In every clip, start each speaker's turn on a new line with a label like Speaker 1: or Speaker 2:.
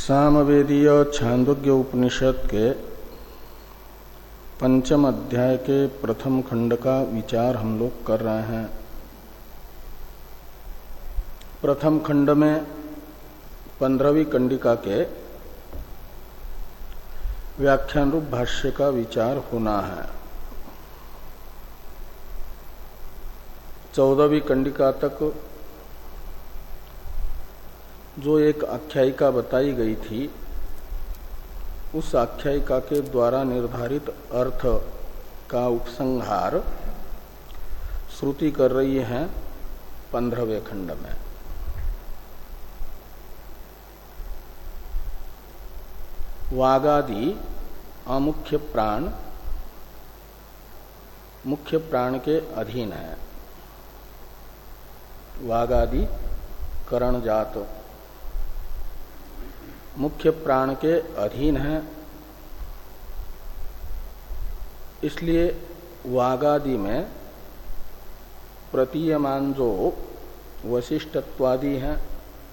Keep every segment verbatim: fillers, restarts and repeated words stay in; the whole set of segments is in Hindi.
Speaker 1: सामवेदीय छांदोग्य उपनिषद के पंचम अध्याय के प्रथम खंड का विचार हम लोग कर रहे हैं। प्रथम खंड में पंद्रहवीं कंडिका के व्याख्यान रूप भाष्य का विचार होना है। चौदहवीं कंडिका तक जो एक आख्यायिका बताई गई थी, उस आख्यायिका के द्वारा निर्धारित अर्थ का उपसंहार श्रुति कर रही है पंद्रहवें खंड में। वागादि अमुख्य प्राण मुख्य प्राण के अधीन है। वागादि करण जात मुख्य प्राण के अधीन है, इसलिए वागादि में प्रतीयमान जो वशिष्ठत्वादि है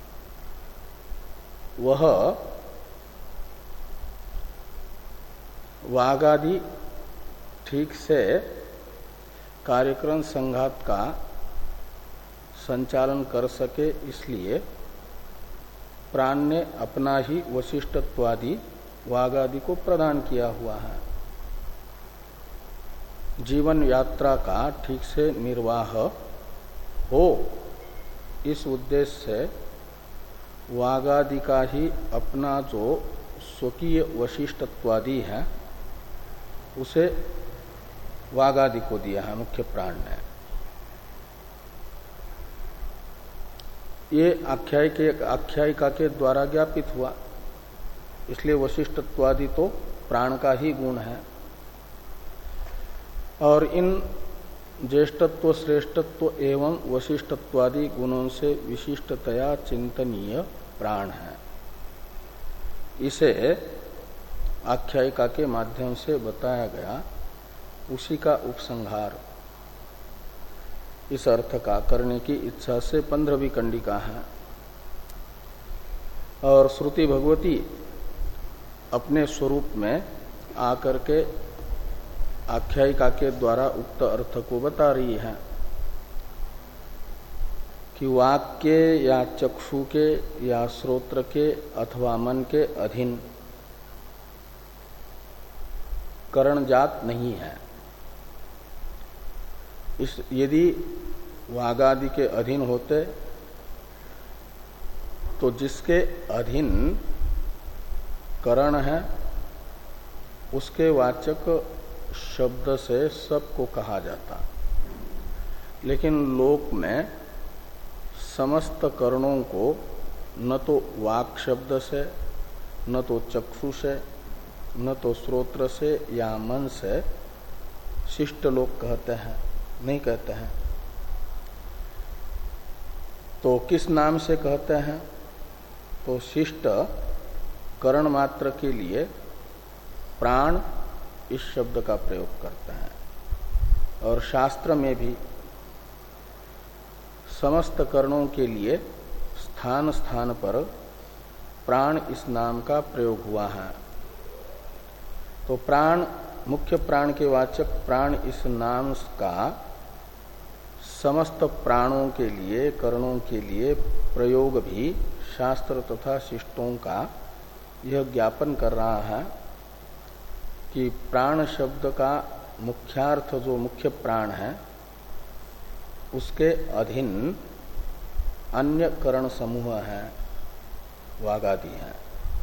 Speaker 1: वह वागादि ठीक से कार्यक्रम संघात का संचालन कर सके, इसलिए प्राण ने अपना ही वशिष्ठत्वादि वागादि को प्रदान किया हुआ है। जीवन यात्रा का ठीक से निर्वाह हो, इस उद्देश्य से वागादि का ही अपना जो स्वकीय वशिष्ठत्वादि है उसे वागादि को दिया है मुख्य प्राण ने। ये आख्याय के आख्यायिका के द्वारा ज्ञापित हुआ, इसलिए वशिष्ठत्वादि तो प्राण का ही गुण है। और इन ज्येष्ठत्व श्रेष्ठत्व एवं वशिष्ठत्वादि गुणों से विशिष्टतया चिंतनीय प्राण है। इसे आख्यायिका के माध्यम से बताया गया, उसी का उपसंहार इस अर्थ का करने की इच्छा से पंद्रहवीं कंडिका है। और श्रुति भगवती अपने स्वरूप में आकर के आख्यायिका के द्वारा उक्त अर्थ को बता रही है कि वाक्य या चक्षु के या श्रोत्र के अथवा मन के अधीन करण जात नहीं है। इस यदि वागादि के अधीन होते तो जिसके अधीन करण है उसके वाचक शब्द से सबको कहा जाता, लेकिन लोक में समस्त करणों को न तो वाक शब्द से, न तो चक्षु से, न तो श्रोत्र से या मन से शिष्ट लोग कहते हैं, नहीं कहते हैं। तो किस नाम से कहते हैं? तो शिष्ट करण मात्र के लिए प्राण इस शब्द का प्रयोग करते हैं। और शास्त्र में भी समस्त करणों के लिए स्थान स्थान पर प्राण इस नाम का प्रयोग हुआ है। तो प्राण मुख्य प्राण के वाचक प्राण इस नाम का समस्त प्राणों के लिए, करणों के लिए प्रयोग भी शास्त्र तथा शिष्टों का यह ज्ञापन कर रहा है कि प्राण शब्द का मुख्यार्थ जो मुख्य प्राण है उसके अधीन अन्य करण समूह है, वागादि है।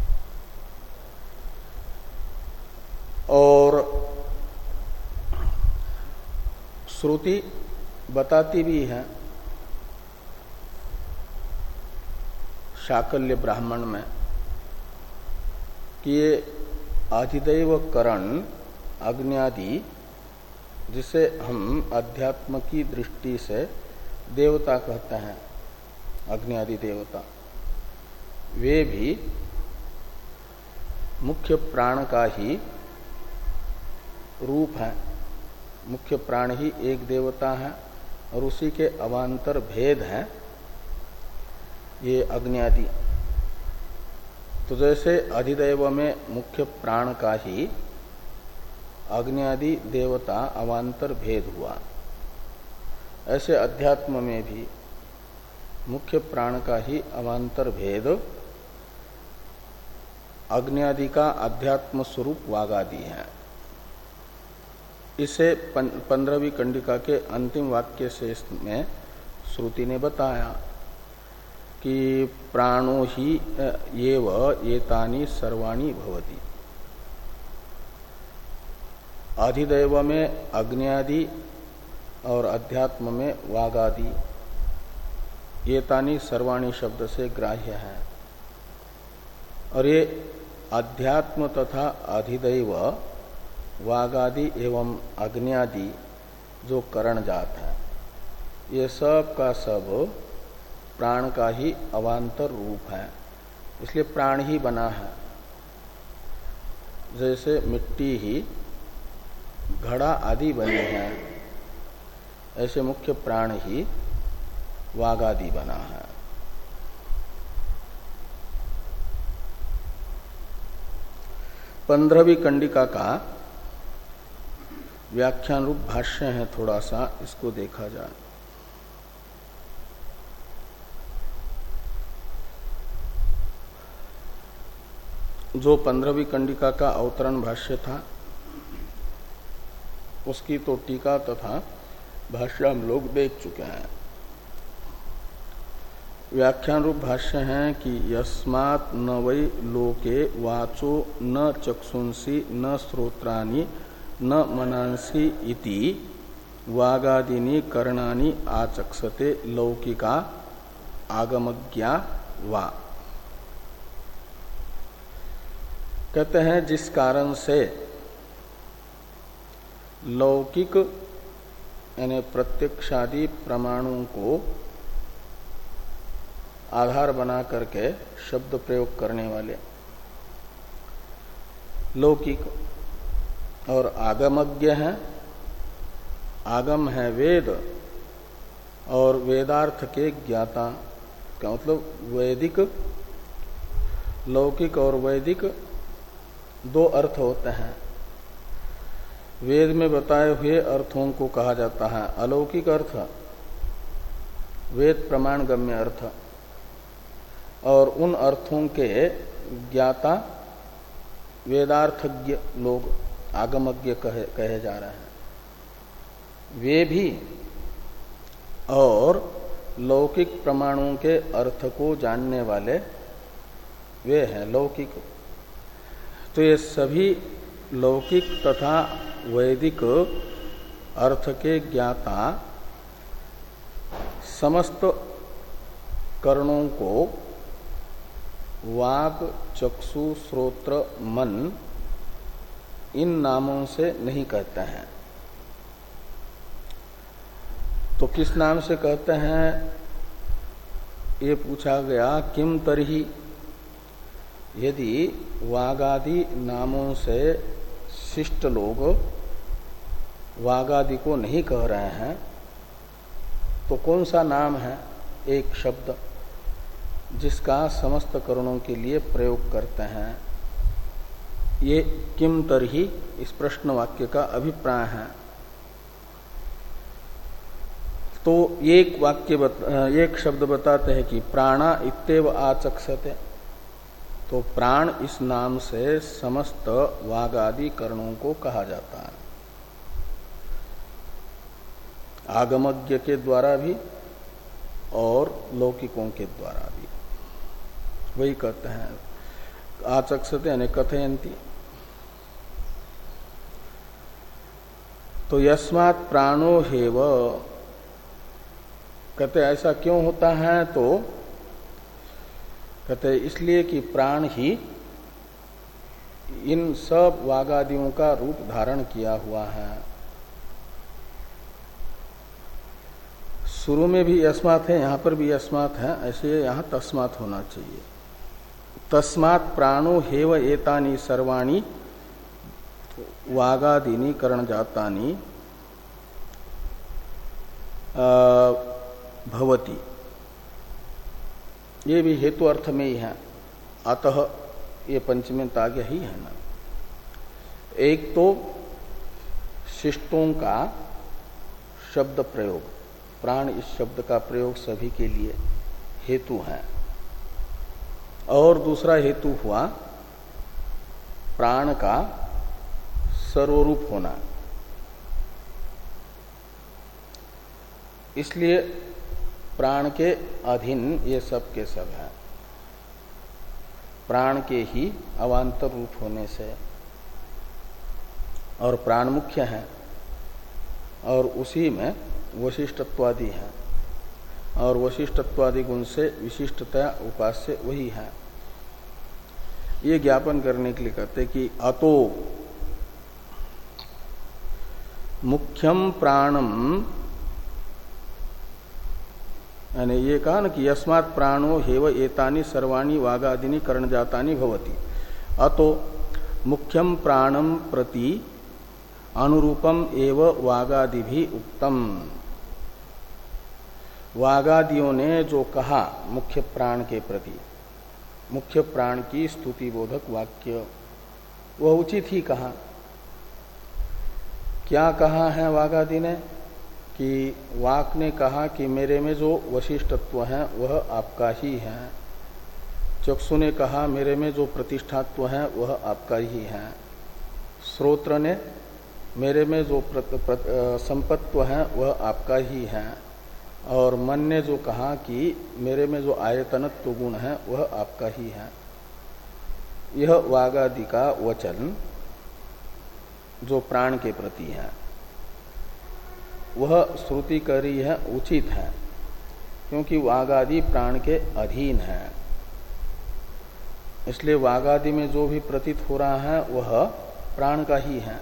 Speaker 1: और श्रुति बताती भी है शाकल्य ब्राह्मण में कि ये अधिदैव करण अग्न्यादि, जिसे हम अध्यात्म की दृष्टि से देवता कहते हैं, अग्न्यादि देवता, वे भी मुख्य प्राण का ही रूप है। मुख्य प्राण ही एक देवता है और उसी के अवान्तर भेद है ये अग्न्यादि। तो जैसे अधिदैव में मुख्य प्राण का ही अग्नि आदि देवता अवान्तर भेद हुआ, ऐसे अध्यात्म में भी मुख्य प्राण का ही अवान्तर भेद अग्नि आदि का अध्यात्म स्वरूप वागादि है। इसे पंद्रहवीं कंडिका के अंतिम वाक्य से में श्रुति ने बताया कि प्राणो ही एव एतानि सर्वाणि भवति। अधिदैव में अग्नि आदि और अध्यात्म में वागादि, एतानि सर्वाणि शब्द से ग्राह्य है। और ये अध्यात्म तथा अधिदैव वागादि एवं अग्न्यादि जो करण जात है, ये सब का सब प्राण का ही अवान्तर रूप है, इसलिए प्राण ही बना है। जैसे मिट्टी ही घड़ा आदि बने हैं, ऐसे मुख्य प्राण ही वागादि बना है। पंद्रहवीं कंडिका का व्याख्यान रूप भाष्य है, थोड़ा सा इसको देखा जाए। जो पंद्रहवीं कंडिका का अवतरण भाष्य था, उसकी तो टीका तथा भाष्य हम लोग देख चुके हैं। व्याख्यान रूप भाष्य है कि यस्मात् न वै लोके वाचो न चक्षुंसी न श्रोत्राणि न मनांसी इति वागादीनि करणानि आचक्षते लौकिका आगमज्ञा वा। कहते हैं जिस कारण से लौकिक यानी प्रत्यक्षादि प्रमाणों को आधार बना करके शब्द प्रयोग करने वाले लौकिक और आगमज्ञ हैं। आगम है वेद और वेदार्थ के ज्ञाता, का मतलब वैदिक, लौकिक और वैदिक दो अर्थ होते हैं। वेद में बताए हुए अर्थों को कहा जाता है अलौकिक अर्थ, वेद प्रमाण गम्य अर्थ, और उन अर्थों के ज्ञाता वेदार्थज्ञ लोग आगमज्ञ कहे, कहे जा रहे हैं। वे भी और लौकिक प्रमाणों के अर्थ को जानने वाले वे हैं लौकिक। तो ये सभी लौकिक तथा वैदिक अर्थ के ज्ञाता समस्त कर्णों को वाक, चक्षु, श्रोत्र, मन इन नामों से नहीं कहते हैं। तो किस नाम से कहते हैं ये पूछा गया। किम तरही, यदि वागादि नामों से शिष्ट लोग वागादि को नहीं कह रहे हैं तो कौन सा नाम है एक शब्द जिसका समस्त करणों के लिए प्रयोग करते हैं। ये किम तरही इस प्रश्न वाक्य का अभिप्राय है। तो एक वाक्य बता, एक शब्द बताते हैं कि प्राणा इत्येव आचक्षते। तो प्राण इस नाम से समस्त वागादि कर्णों को कहा जाता है, आगमज्ञ के द्वारा भी और लौकिकों के द्वारा भी। वही कहते हैं आचक्षते यानी कथयंती। तो यस्मात् प्राणो हेव, कहते ऐसा क्यों होता है, तो कहते इसलिए कि प्राण ही इन सब वागादियों का रूप धारण किया हुआ है। शुरू में भी यस्मात् है, यहां पर भी यस्मात् है, ऐसे यहां तस्मात् होना चाहिए। तस्मात् प्राणो हेव एतानि सर्वाणि वागादीनि करण जातानि भवति। ये भी हेतु अर्थ में ही है। अतः ये पंचमी ताग्य ही है ना। एक तो शिष्टों का शब्द प्रयोग, प्राण इस शब्द का प्रयोग सभी के लिए हेतु है। और दूसरा हेतु हुआ प्राण का सर्वरूप होना। इसलिए प्राण के अधीन ये सब के सब है, प्राण के ही अवान्तर रूप होने से। और प्राण मुख्य है और उसी में वशिष्ठत्वादि है, और वशिष्ठत्वादि गुण से विशिष्टतया उपास्य वही है। ये ज्ञापन करने के लिए कहते कि अतो मुख्यम प्राणम, यानी ये कहा न कि यस्मात् प्राणो हेव एतानि सर्वाणि वागादिनी कर्णजातानि भवति। अतो मुख्यम प्राणम प्रति अनुरूपम एव वागादि भी उक्तम। वागादियों ने जो कहा मुख्य प्राण के प्रति, मुख्य प्राण की स्तुति बोधक वाक्य, वह उचित ही कहा। क्या कहा है वागादि ने? कि वाक ने कहा कि मेरे में जो वशिष्ठत्व है वह आपका ही है। चक्षु ने कहा मेरे में जो प्रतिष्ठात्व है वह आपका ही है। श्रोत्र ने मेरे में जो संपत्व है वह आपका ही है। और मन ने जो कहा कि मेरे में जो आयतनत्व गुण है वह आपका ही है। यह वागादि का वचन जो प्राण के प्रति है वह श्रुति कह रही है उचित है, क्योंकि वागादि प्राण के अधीन है। इसलिए वागादि में जो भी प्रतीत हो रहा है वह प्राण का ही है।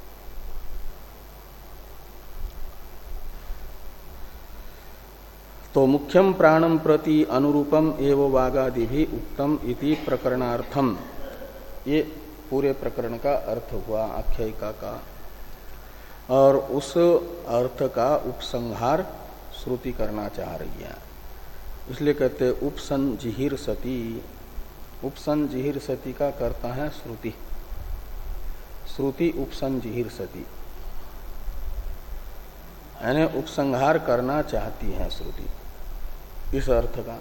Speaker 1: तो मुख्यम प्राणम प्रति अनुरूपम एवं वागादि भी उक्तम इति प्रकरणार्थम, ये पूरे प्रकरण का अर्थ हुआ आख्यायिका का। और उस अर्थ का उपसंहार श्रुति करना चाह रही है, इसलिए कहते उपसंजिहिर सती। उपसंजिहिर सती का करता है श्रुति। श्रुति उपसंजिहिर सती, यानी उपसंहार करना चाहती है श्रुति इस अर्थ का।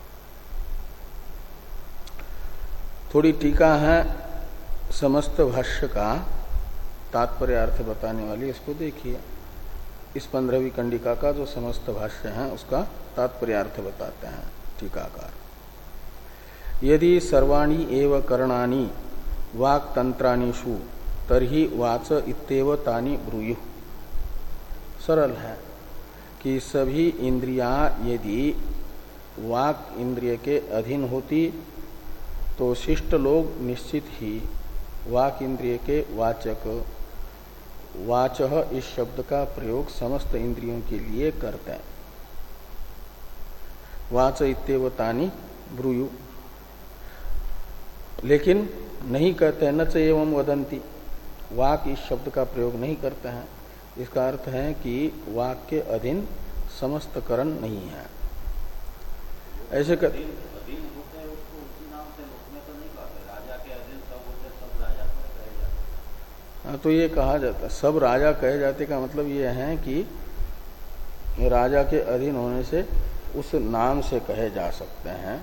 Speaker 1: थोड़ी टीका है समस्त भाष्य का तात्पर्य अर्थ बताने वाली, इसको देखिए। इस पंद्रहवीं कंडिका का जो समस्त भाष्य है उसका तात्पर्य अर्थ बताते हैं टीकाकार। यदि सर्वाणि एव कर्णानि वाक् तंत्राणिषु तर्हि वाच इत्येव तानि ब्रूयुः। सरल है कि सभी इंद्रियां यदि वाक इंद्रिय के अधीन होती तो शिष्ट लोग निश्चित ही वाक इंद्रिय के वाचक, वाचः इस शब्द का प्रयोग समस्त इंद्रियों के लिए करते हैं। वाच इत्येव तानि ब्रूयु, लेकिन नहीं कहते न च एवं वदंती, वाक इस शब्द का प्रयोग नहीं करते हैं। इसका अर्थ है कि वाक के अधीन समस्त करण नहीं है। ऐसे कर हाँ, तो ये कहा जाता सब राजा कहे जाते का मतलब ये है कि राजा के अधीन होने से उस नाम से कहे जा सकते हैं।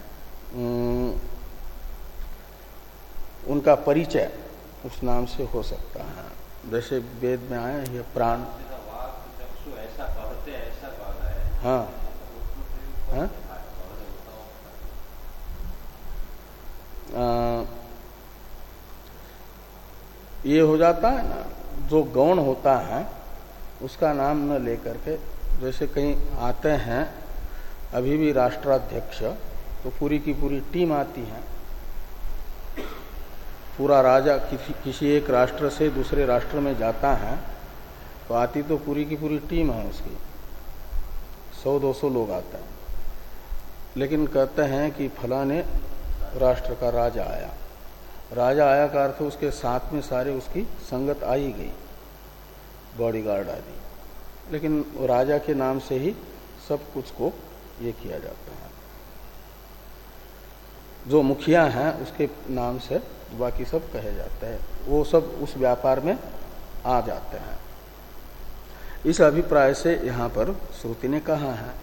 Speaker 1: उनका परिचय उस नाम से हो सकता है। जैसे वेद में आया ये प्राण,
Speaker 2: ऐसा कहते ऐसा कह रहा है।
Speaker 1: हाँ हाँ आ, ये हो जाता है ना, जो गौण होता है उसका नाम न लेकर के, जैसे कहीं आते हैं अभी भी राष्ट्राध्यक्ष, तो पूरी की पूरी टीम आती है। पूरा राजा किसी किसी एक राष्ट्र से दूसरे राष्ट्र में जाता है तो आती तो पूरी की पूरी टीम है उसकी, सौ दो सौ लोग आते हैं। लेकिन कहते हैं कि फलाने राष्ट्र का राजा आया। राजा आया का अर्थ उसके साथ में सारे उसकी संगत आ ही गई, बॉडीगार्ड आदि। लेकिन राजा के नाम से ही सब कुछ को ये किया जाता है। जो मुखिया हैं उसके नाम से बाकी सब कहे जाते हैं, वो सब उस व्यापार में आ जाते हैं। इस अभिप्राय से यहाँ पर श्रुति ने कहा है।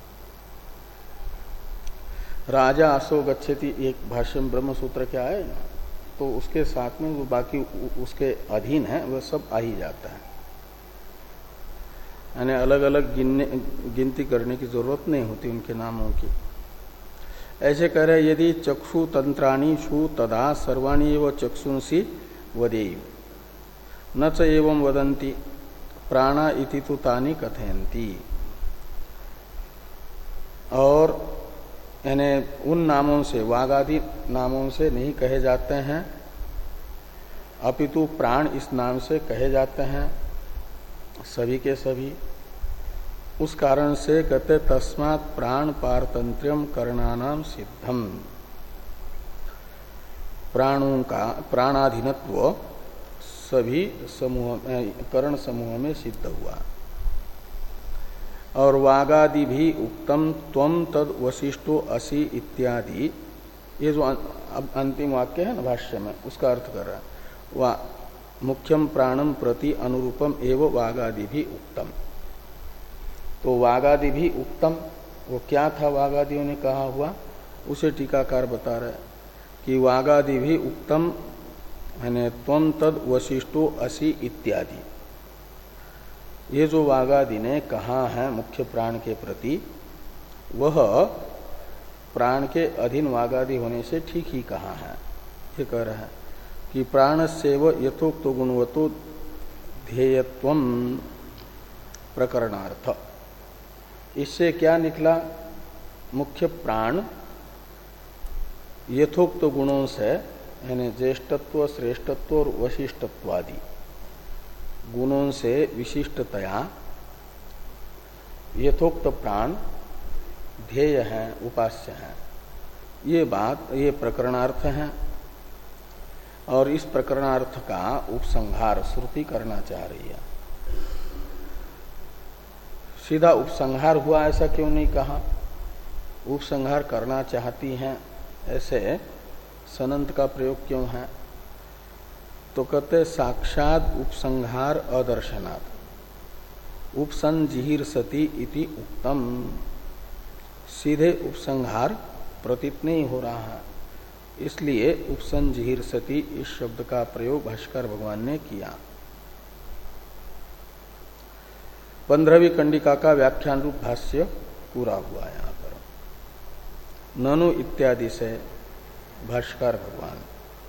Speaker 1: राजा असो गच्छति एक भाष्य में ब्रह्म सूत्र क्या है ना, तो उसके साथ में वो बाकी उसके अधीन है वह सब आ ही जाता है, यानी अलग अलग गिनने गिनती करने की जरूरत नहीं होती उनके नामों की। ऐसे कह रहे यदि चक्षु तंत्राणी षु तदा सर्वाणी एव चक्षुंसी वदेयु न च एवं वदन्ति प्राणा इति तु तानि कथयन्ति। और यानी उन नामों से वागादि नामों से नहीं कहे जाते हैं, अपितु प्राण इस नाम से कहे जाते हैं सभी के सभी। उस कारण से कहते तस्मात् प्राण पारतंत्र्यम करणानाम सिद्धम, प्राणों का प्राणाधीनत्व सभी समूह करण समूह में सिद्ध हुआ। और वागादि भी उक्तम त्वम तद वशिष्ठो असि इत्यादि, ये जो अंतिम वाक्य है ना भाष्य में, उसका अर्थ कर रहा है। वा मुख्यम प्राणम प्रति अनुरूपम एवं वागादि भी उक्तम। तो वागादि भी उक्तम, वो क्या था वागादियों ने कहा हुआ, उसे टीकाकार बता रहे कि वागादि भी उक्तम यानी त्वम तद वशिष्ठो असि इत्यादि। ये जो वागादि ने कहा है मुख्य प्राण के प्रति, वह प्राण के अधीन वागादि होने से ठीक ही कहा है। ये कह रहा है कि प्राणस्यैव यथोक्त गुणवतो ध्येयत्वम प्रकरणार्थ। इससे क्या निकला, मुख्य प्राण यथोक्त गुणों से यानी ज्येष्ठत्व श्रेष्ठत्व और वशिष्ठत्व आदि गुणों से विशिष्टतया यथोक्त प्राण ध्येय है, उपास्य है। ये बात ये प्रकरणार्थ है और इस प्रकरणार्थ का उपसंहार श्रुति करना चाह रही है। सीधा उपसंहार हुआ ऐसा क्यों नहीं कहा, उपसंहार करना चाहती हैं ऐसे सनंत का प्रयोग क्यों है? तो कहते साक्षात उपसंहार अदर्शनात् उपसंजिहिर सती इति उक्तम। सीधे उपसंहार प्रतीत नहीं हो रहा है, इसलिए उपसंजिहिर सती इस शब्द का प्रयोग भाष्कर भगवान ने किया। पंद्रहवीं कंडिका का व्याख्यान रूप भाष्य पूरा हुआ यहाँ पर। ननु इत्यादि से भाष्कर भगवान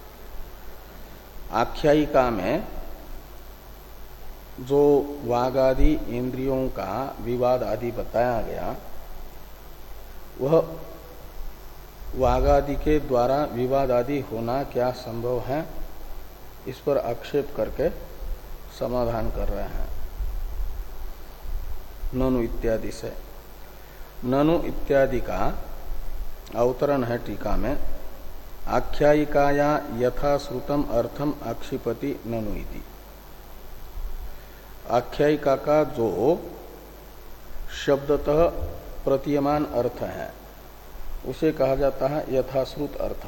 Speaker 1: आख्यायिका में जो वागादि इंद्रियों का विवाद आदि बताया गया, वह वागादि के द्वारा विवाद आदि होना क्या संभव है, इस पर आक्षेप करके समाधान कर रहे हैं ननु इत्यादि से। ननु इत्यादि का अवतरण है टीका में, आख्यायिकाया यथा श्रुतम अर्थम आक्षिपति ननु इति। आख्यायिका का जो शब्दतः प्रतीयमान अर्थ है उसे कहा जाता है यथाश्रुत अर्थ,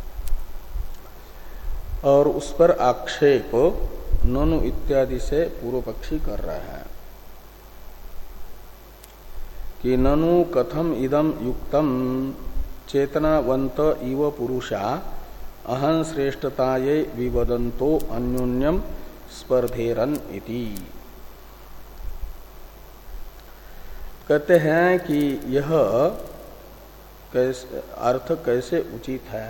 Speaker 1: और उस पर आक्षेप ननु इत्यादि से पूर्व पक्षी कर रहा है कि ननु कथम इदम युक्तम चेतनावंत इव पुरुषा अहं श्रेष्ठताये विवदन्तो अन्योन्यम स्पर्धेरन इति। कहते हैं कि यह कैसे अर्थ कैसे उचित है,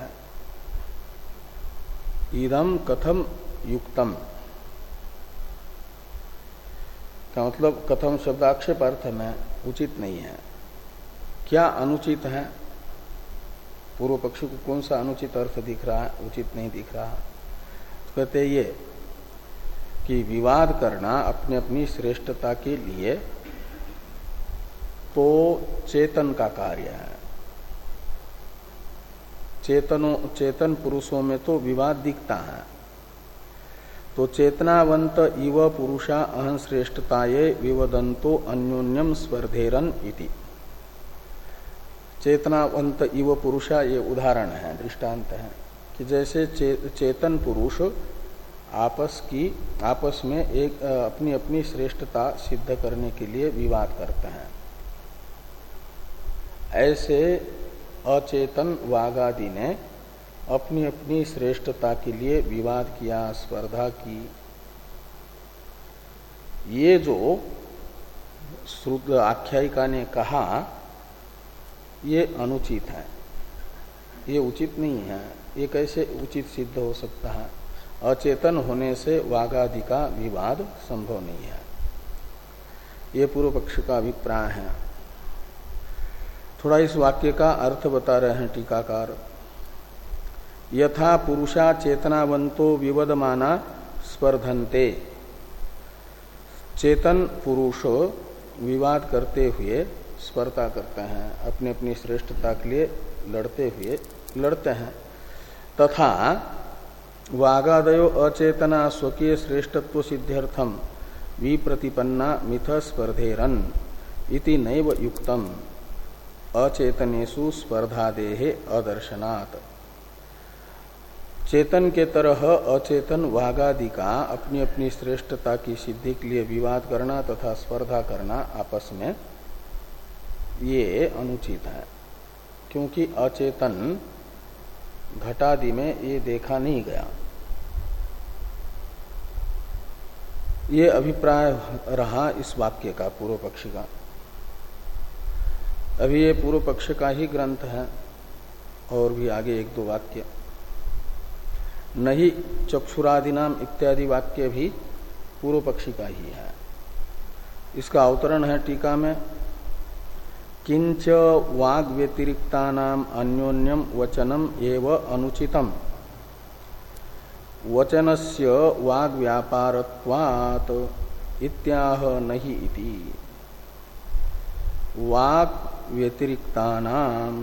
Speaker 1: इदम कथम युक्तम का मतलब कथम शब्दाक्षेप अर्थ में उचित नहीं है, क्या अनुचित है? पूर्व पक्षी को कौन सा अनुचित अर्थ दिख रहा है, उचित नहीं दिख रहा? तो कहते ये कि विवाद करना अपने अपनी श्रेष्ठता के लिए तो चेतन का कार्य है। चेतनों चेतन पुरुषों में तो विवाद दिखता है, तो चेतनावंत इव पुरुषा अहं श्रेष्ठताये विवदन्तो अन्योन्यम स्पर्धेरन इति। चेतनावंत इव पुरुषा ये उदाहरण है, दृष्टांत है कि जैसे चे, चेतन पुरुष आपस की आपस में एक अपनी अपनी श्रेष्ठता सिद्ध करने के लिए विवाद करते हैं, ऐसे अचेतन वागादि ने अपनी अपनी श्रेष्ठता के लिए विवाद किया, स्पर्धा की। ये जो श्रुत आख्यायिका ने कहा ये अनुचित है, ये उचित नहीं है। ये कैसे उचित सिद्ध हो सकता है? अचेतन होने से वागादि का विवाद संभव नहीं है। ये पूर्व पक्ष का अभिप्राय है। थोड़ा इस वाक्य का अर्थ बता रहे हैं टीकाकार। यथा पुरुषा चेतनावंतो विवदमाना स्पर्धन्ते, चेतन पुरुष विवाद करते हुए स्पर्धा करते हैं, अपनी अपनी श्रेष्ठता के लिए लड़ते हुए लड़ते हैं। तथा वागादयो अचेतना स्वकीय श्रेष्ठत्व सिद्ध्यर्थम विप्रतिपन्ना मिथ स्पर्धेरन इति नैव युक्तम अचेतनेषु स्पर्धादेहे अदर्शनात्। चेतन के तरह अचेतन वागादि का अपनी अपनी श्रेष्ठता की सिद्धि के लिए विवाद करना तथा स्पर्धा करना आपस में ये अनुचित है, क्योंकि अचेतन घटादि में ये देखा नहीं गया। ये अभिप्राय रहा इस वाक्य का, पूर्व पक्षी का। अभी ये पूर्व पक्ष का ही ग्रंथ है, और भी आगे एक दो वाक्य। नहीं चक्षुरादिनाम इत्यादि वाक्य भी पूर्व पक्षी का ही है। इसका अवतरण है टीका में, किंच वाग व्यतिरिक्तानाम अन्योन्यम वचनम एव अनुचितम वचनस्य वाग व्यापारत्वात् इत्याह नहीं इति। वाग व्यतिरिक्तानाम,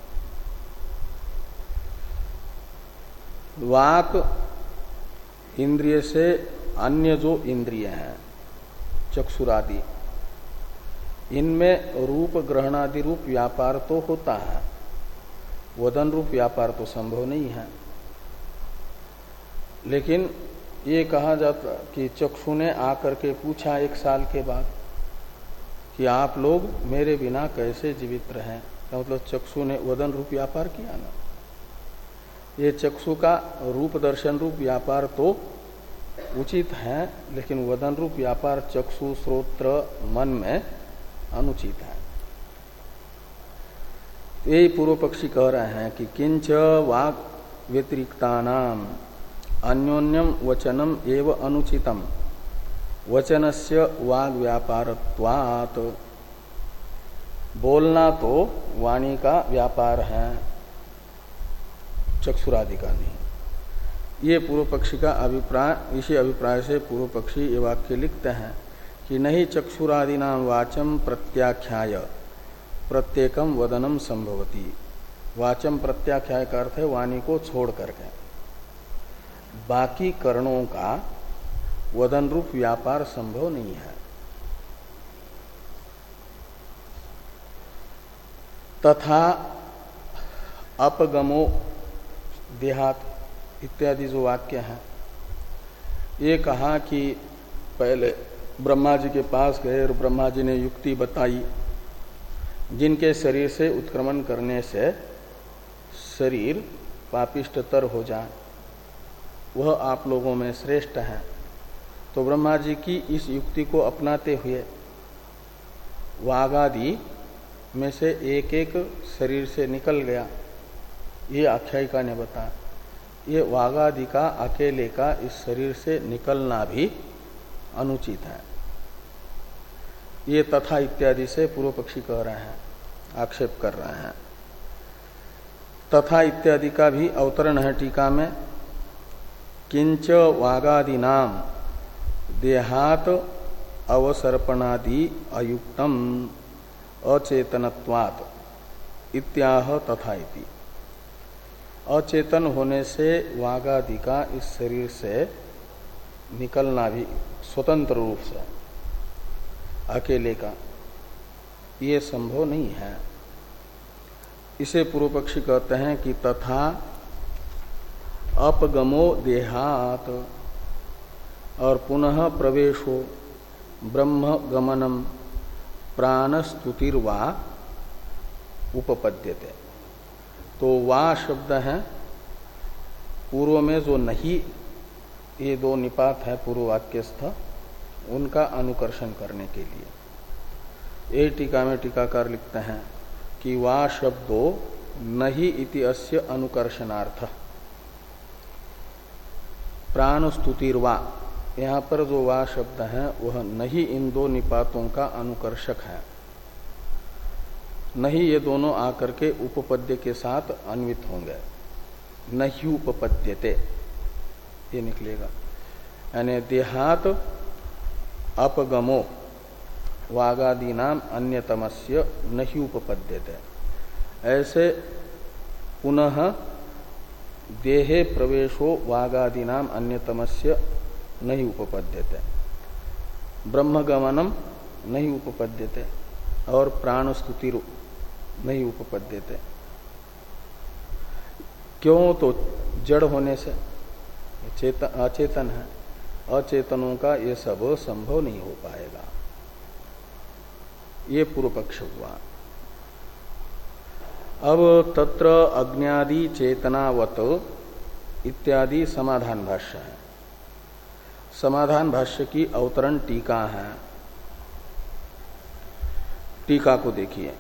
Speaker 1: वाक इंद्रिय से अन्य जो इंद्रिय हैं चक्षुरादि, इनमें रूप ग्रहणादि रूप व्यापार तो होता है, वदन रूप व्यापार तो संभव नहीं है। लेकिन ये कहा जाता कि चक्षु ने आकर के पूछा एक साल के बाद कि आप लोग मेरे बिना कैसे जीवित रहें, तो मतलब चक्षु ने वदन रूप व्यापार किया ना। ये चक्षु का रूप दर्शन रूप व्यापार तो उचित है, लेकिन वदन रूप व्यापार चक्षु श्रोत्र मन में अनुचित है। यही पूर्व पक्षी कह रहे हैं कि किंच वाक व्यतिरिक्तानाम अन्योन्यम वचनम एव अनुचितम वचनस्य वाग व्यापारत्वात्। बोलना तो वाणी का व्यापार है, चक्षुरादि का नहीं। ये पूर्व पक्षी का अभिप्राय। इसी अभिप्राय से पूर्व पक्षी ये वाक्य लिखते हैं कि नहीं चक्षुरादिनाम वाचम प्रत्याख्याय प्रत्येकम वदनम संभवती। वाचम प्रत्याख्याय का अर्थ है वाणी को छोड़ करके बाकी कर्णों का वदन रूप व्यापार संभव नहीं है। तथा अपगमो देहात इत्यादि जो वाक्य है, ये कहा कि पहले ब्रह्मा जी के पास गए और ब्रह्मा जी ने युक्ति बताई, जिनके शरीर से उत्क्रमण करने से शरीर पापिष्टतर हो जाए वह आप लोगों में श्रेष्ठ है। तो ब्रह्मा जी की इस युक्ति को अपनाते हुए वागादि में से एक एक शरीर से निकल गया, ये आख्यायिका ने बताया। ये वागादि का अकेले का इस शरीर से निकलना भी अनुचित है। ये तथा इत्यादि से पूर्व पक्षी कह रहे हैं, आक्षेप कर रहे हैं। तथा इत्यादि का भी अवतरण है टीका में, किंच वागादि नाम देहात अवसर्पणादि अयुक्तम अचेतनत्वात् इत्याह तथा इति। अचेतन होने से वागादि का इस शरीर से निकलना भी स्वतंत्र रूप से अकेले का ये संभव नहीं है। इसे पूर्व पक्षी कहते हैं कि तथा अपगमो देहात और पुनः प्रवेशो ब्रह्म गमनम प्राणस्तुतिर्वा उपपद्यते। तो वा शब्द है पूर्व में जो नहीं, ये दो निपात है पूर्व वाक्यस्थ, उनका अनुकर्षण करने के लिए। ये टीका में टीकाकार लिखते हैं कि वा शब्दो नहीं इति अस्य अनुकर्षणार्थ प्राण स्तुतिर्वा, यहाँ पर जो वा शब्द है वह नहीं इन दो निपातों का अनुकर्षक है। नहीं ये दोनों आकर के उपपद्य के साथ अन्वित होंगे, नहीं उपपद्यते ये निकलेगा। यानी देहात अपगमो वागादीनाम अन्यतमस्य नहीं उपपद्यते, ऐसे पुनः देहे प्रवेशो वागादीनाम अन्यतमस्य नहीं उपपद्यते, ब्रह्मगमनम नहीं उपपद्यते और प्राणस्तुति नहीं उपपद्यते। क्यों? तो जड़ होने से, चेतन अचेतन है, अचेतनों का ये सब संभव नहीं हो पाएगा। ये पूर्व पक्ष हुआ। अब तत्र अज्ञादि चेतनावत इत्यादि समाधान भाष्य है। समाधान भाष्य की अवतरण टीका है। टीका को देखिए।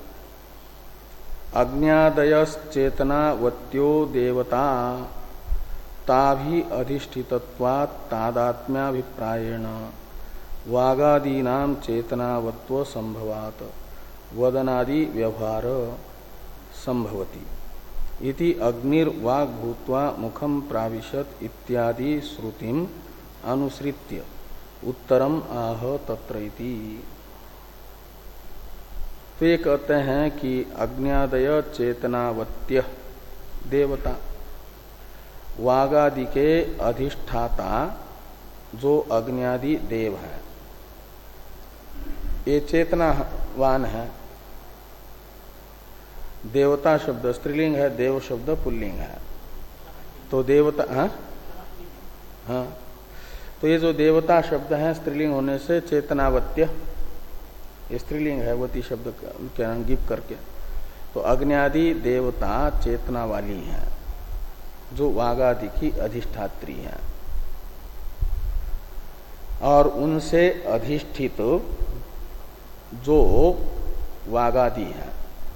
Speaker 1: अज्ञादयश्चेतनावत्यो देवता ताभि अधिष्ठितत्वात् तादात्म्याभिप्रायेण वागादीनां चेतनावत्व संभवात् वदनादि व्यवहार संभवति इति अग्निर्वाग् भूत्वा मुखं प्राविशत इत्यादि श्रुतिम अनुसृत्य उत्तरम आह तत्र इति। तो ये कहते हैं कि अज्ञादय चेतनावत्य देवता, वागादि के अधिष्ठाता जो अग्न्यादि देव है, ये चेतनावान है। देवता शब्द स्त्रीलिंग है, देव शब्द पुल्लिंग है। तो देवता हाँ हाँ तो ये जो देवता शब्द है स्त्रीलिंग होने से चेतनावत्य स्त्रीलिंग है, वती शब्द के अंगिप करके। तो अग्न्यादि देवता चेतना वाली हैं, जो वागादि की अधिष्ठात्री हैं और उनसे अधिष्ठित जो वागादि हैं।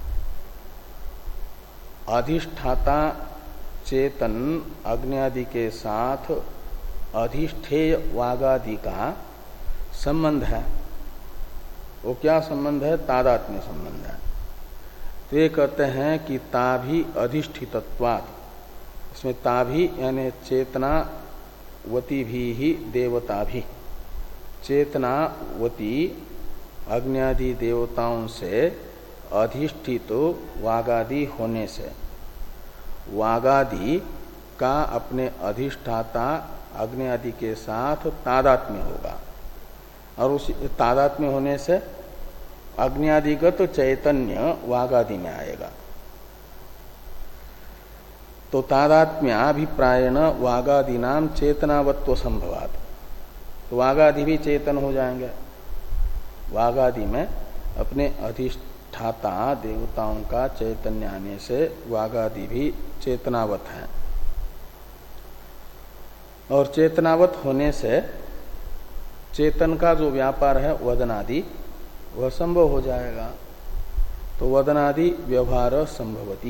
Speaker 1: अधिष्ठाता चेतन अग्न्यादि के साथ अधिष्ठेय वागादि का संबंध है। वो क्या संबंध है? तादात्म्य संबंध है। तो ये कहते हैं कि ताभि अधिष्ठितत्वात्, इसमें ताभि यानी चेतनावती भी ही देवता भी, चेतनावती अग्न्यादि देवताओं से अधिष्ठित वागादि होने से वागादि का अपने अधिष्ठाता अग्न्यादि के साथ तादात्म्य होगा और उस तादात्म्य होने से अग्न्यादिगत चैतन्य वागादि में आएगा। तो तादात्म्याभिप्रायेण वागादीनाम चेतनावत्व संभवात्, तो वागादि भी चेतन हो जाएंगे। वागादि में अपने अधिष्ठाता देवताओं का चैतन्य आने से वागादि भी चेतनावत है और चेतनावत होने से चेतन का जो व्यापार है वदनादि वह संभव हो जाएगा। तो वदनादि व्यवहार संभवती,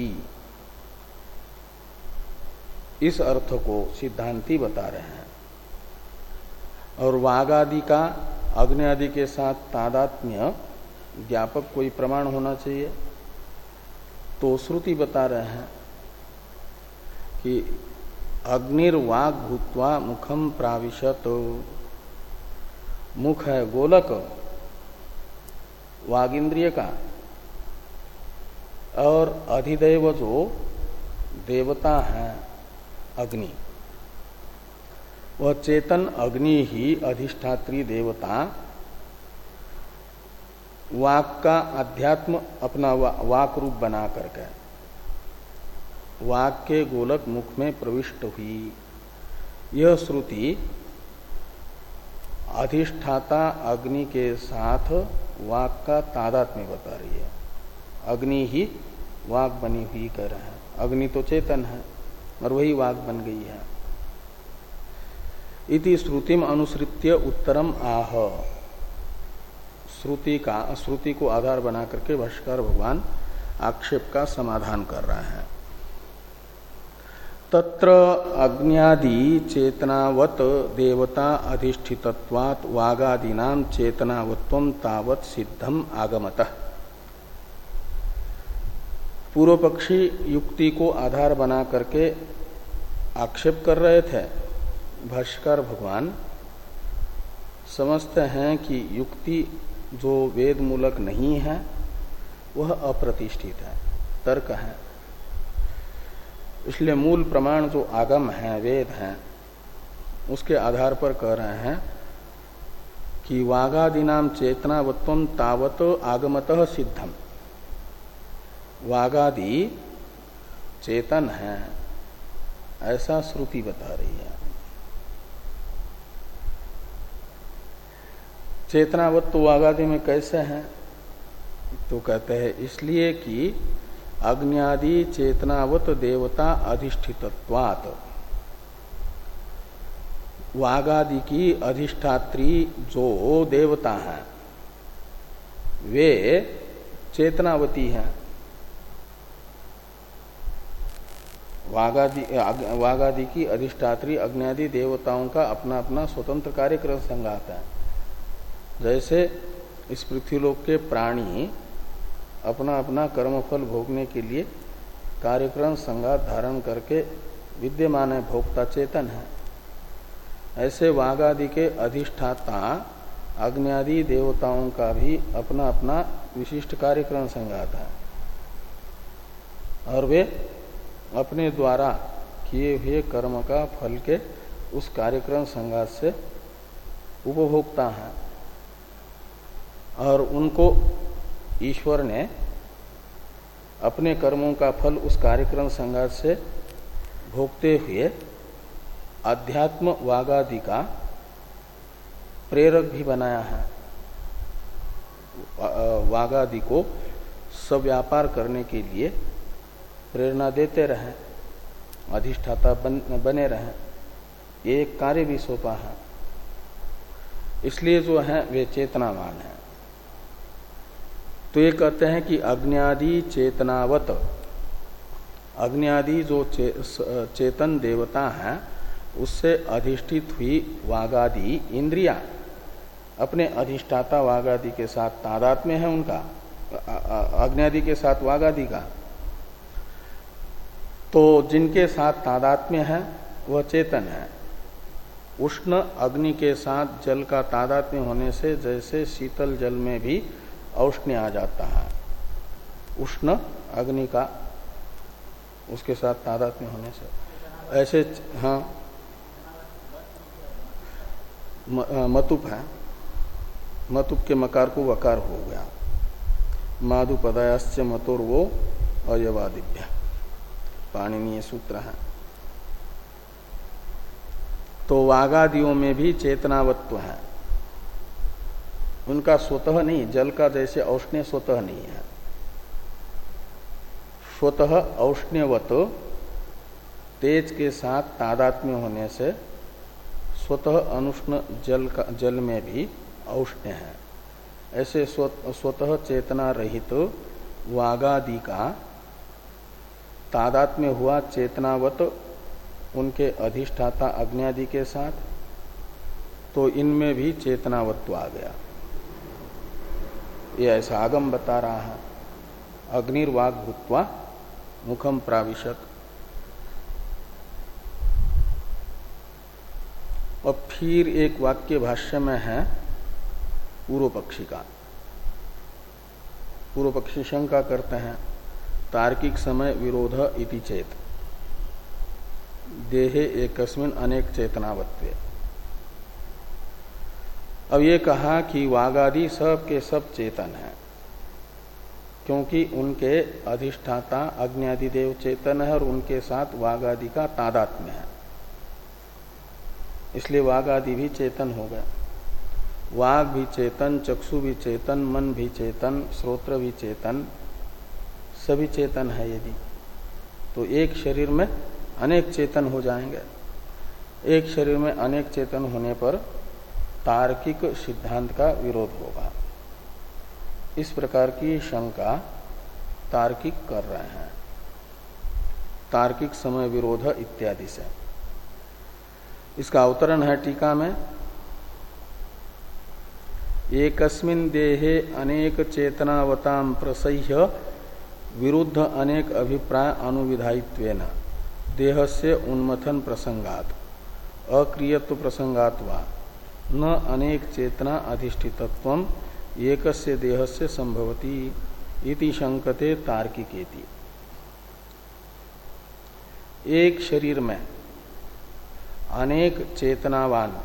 Speaker 1: इस अर्थ को सिद्धांती बता रहे हैं। और वागादि का अग्नि आदि के साथ तादात्म्य ज्ञापक कोई प्रमाण होना चाहिए। तो श्रुति बता रहे हैं कि अग्निर्वाग भूत्वा मुखम प्राविशत, मुख है गोलक वागिंद्रिय का और अधिदैव जो देवता है अग्नि, वह चेतन अग्नि ही अधिष्ठात्री देवता वाक का अध्यात्म अपना वा, वाक रूप बना करके वाग के गोलक मुख में प्रविष्ट हुई। यह श्रुति अधिष्ठाता अग्नि के साथ वाग का तादात्म्य बता रही है। अग्नि ही वाग बनी हुई कह रहे हैं। अग्नि तो चेतन है और वही वाग बन गई है। इति श्रुतिम अनुसृत्य उत्तरम आह। श्रुति का श्रुति को आधार बना करके भाष्यकार भगवान आक्षेप का समाधान कर रहे हैं। तत्र अग्न्यादि चेतनावत देवता अधिष्ठितत्वात् वागादीनां चेतनावत्वं तावत् सिद्धम आगमतः। पूर्व पक्षी युक्ति को आधार बना करके आक्षेप कर रहे थे। भाष्यकार भगवान समझते हैं कि युक्ति जो वेद मूलक नहीं है वह अप्रतिष्ठित है, तर्क है। इसलिए मूल प्रमाण जो आगम है, वेद है, उसके आधार पर कह रहे हैं कि वागादीनाम चेतनावत्वं तावत आगमतः सिद्धम। वागादि चेतन है ऐसा श्रुति बता रही है। चेतनावत्व वागादि में कैसे हैं? तो कहते हैं इसलिए कि अग्न्यादि चेतनावत देवता अधिष्ठितत्वात्। वागादि की अधिष्ठात्री जो देवता हैं वे चेतनावती हैं। वागादि वागादि की अधिष्ठात्री अग्न्यादि देवताओं का अपना अपना स्वतंत्र कार्यक्रम संघात है। जैसे इस पृथ्वीलोक के प्राणी अपना अपना कर्मफल भोगने के लिए कार्यक्रम संघात धारण करके विद्यमान है, भोक्ता चेतन है। ऐसे वागादि के अधिष्ठाता अग्न्यादि देवताओं का भी अपना अपना विशिष्ट कार्यक्रम संघात है और वे अपने द्वारा किए हुए कर्म का फल के उस कार्यक्रम संघात से उपभोक्ता हैं और उनको ईश्वर ने अपने कर्मों का फल उस कार्यक्रम संघात से भोगते हुए अध्यात्म वागादि का प्रेरक भी बनाया है। वागादि को सव्यापार करने के लिए प्रेरणा देते रहे, अधिष्ठाता बन, बने रहे, ये एक कार्य भी सौंपा है। इसलिए जो है वे चेतनावान है। तो ये कहते हैं कि अग्न्यादि चेतनावत, अग्न्यादि जो चे, चेतन देवता है उससे अधिष्ठित हुई वागादि इंद्रिया अपने अधिष्ठाता वागादि के साथ तादात्म्य है उनका, अग्न्यादि के साथ वागादि का। तो जिनके साथ तादात्म्य है वह चेतन है। उष्ण अग्नि के साथ जल का तादात्म्य होने से जैसे शीतल जल में भी औष्ण्य आ जाता है, उष्ण अग्नि का उसके साथ तादात्म्य होने से ऐसे, हाँ मतुप है, मतुप के मकार को वकार हो गया। माधु पदायाश्च मतोर वो अयवादिभ्य, पाणिनीय सूत्र है। तो वागादियों में भी चेतनावत्व है, उनका स्वतः नहीं, जल का जैसे औष्ण्य स्वतः नहीं है। स्वतः औष्ण्यवत तेज के साथ तादात्म्य होने से स्वतः अनुष्ण जल का जल में भी औष्ण्य है। ऐसे स्वतः चेतना रहित तो वागादि का तादात्म्य हुआ चेतनावत उनके अधिष्ठाता अग्न्यादि के साथ, तो इनमें भी चेतनावत्व आ गया। ये ऐसा आगम बता रहा है। अग्निर्वाग भूत्वा मुखम प्राविशत। और फिर एक वाक्य भाष्य में है पूर्व पक्षी का। पूर्व पक्षी शंका करते हैं तार्किक समय विरोध इति चेत देहे एकस्मिन अनेक चेतनावत्वे। अब ये कहा कि वागादि सब के सब चेतन है, क्योंकि उनके अधिष्ठाता अग्नि देव चेतन है और उनके साथ वाग आदि का तादात्म्य है, इसलिए वाग आदि भी चेतन हो गया। वाग भी चेतन, चक्षु भी चेतन, मन भी चेतन, श्रोत्र भी चेतन, सभी चेतन है यदि, तो एक शरीर में अनेक चेतन हो जाएंगे। एक शरीर में अनेक चेतन होने पर तार्किक सिद्धांत का विरोध होगा। इस प्रकार की शंका तार्किक कर रहे हैं, तार्किक समय विरोध इत्यादि से। इसका अवतरण है टीका में, एकस्मिन् देहे अनेक चेतनावतां प्रसह्य विरुद्ध अनेक अभिप्राय अनुविधायित्वेन देहस्य उन्मथन प्रसंगात अक्रियत्व प्रसंगात वा न अनेक चेतना अधिष्ठितत्वम एकस्य देहस्य संभवति इति शंकते तार्किकेति। एक शरीर में अनेक चेतनावान